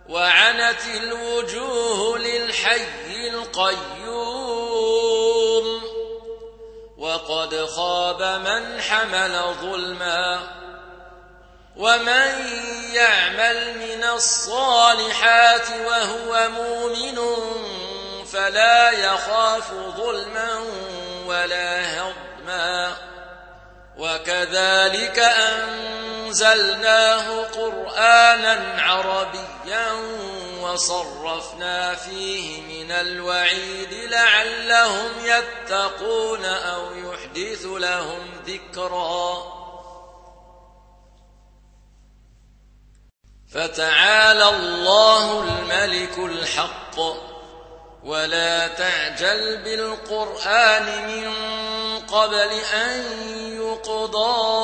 وعنت الوجوه للحي القيوم وقد خاب من حمل ظلما ومن يعمل من الصالحات وهو مؤمن فلا يخاف ظلما ولا هضما وكذلك أنزلناه قرآنا عربيا وصرفنا فيه من الوعيد لعلهم يتقون أو يحدث لهم ذكرا فتعالى الله الملك الحق ولا تعجل بالقرآن من قبل أن يقضى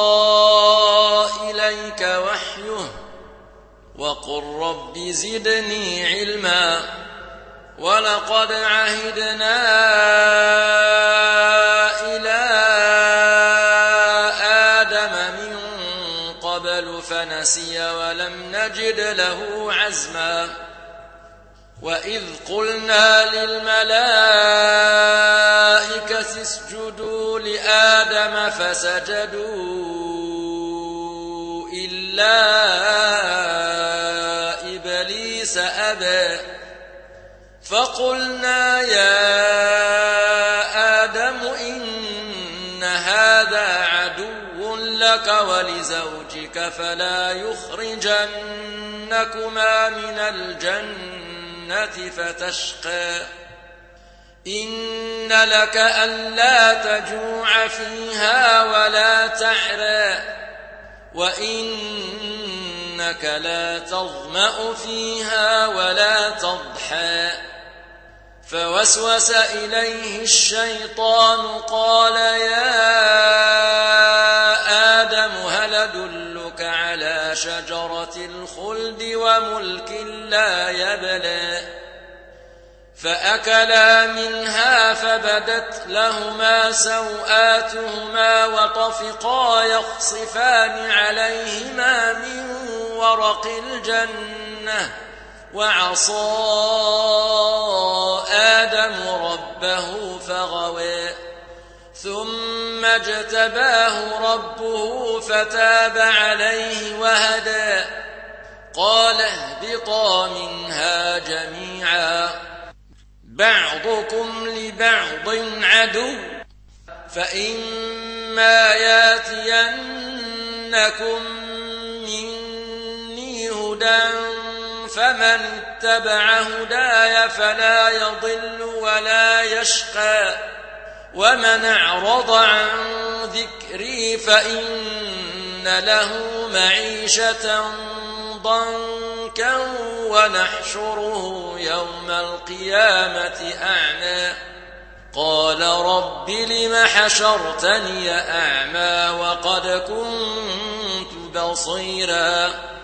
إليك وحيه وقل رب زدني علما ولقد عهدنا إلى آدم من قبل فنسي ولم نجد له عزما وإذ قلنا للملائكة اسجدوا لآدم فسجدوا إلا إبليس أبى فقلنا يا آدم إن هذا عدو لك ولزوجك فلا يخرجنكما من الجنة فتشقى إن لك ألا تجوع فيها ولا تعرى وإنك لا تظمأ فيها ولا تضحى فوسوس إليه الشيطان قال يا آدم هل أدلك على شجرة الخلد وملك لا يبلى فأكلا منها فبدت لهما سوآتهما وطفقا يخصفان عليهما من ورق الجنة وعصى آدم ربه فغوى ثم اجتباه ربه فتاب عليه وهدى قال اهبطا منها جميعا بعضكم لبعض عدو فإما ياتينكم مني هدى فمن اتبع هداي فلا يضل ولا يشقى ومن أعرض عن ذكري فإن له معيشة ضنكا ونحشره يوم القيامة أعمى قال رب لم حشرتني أعمى وقد كنت بصيرا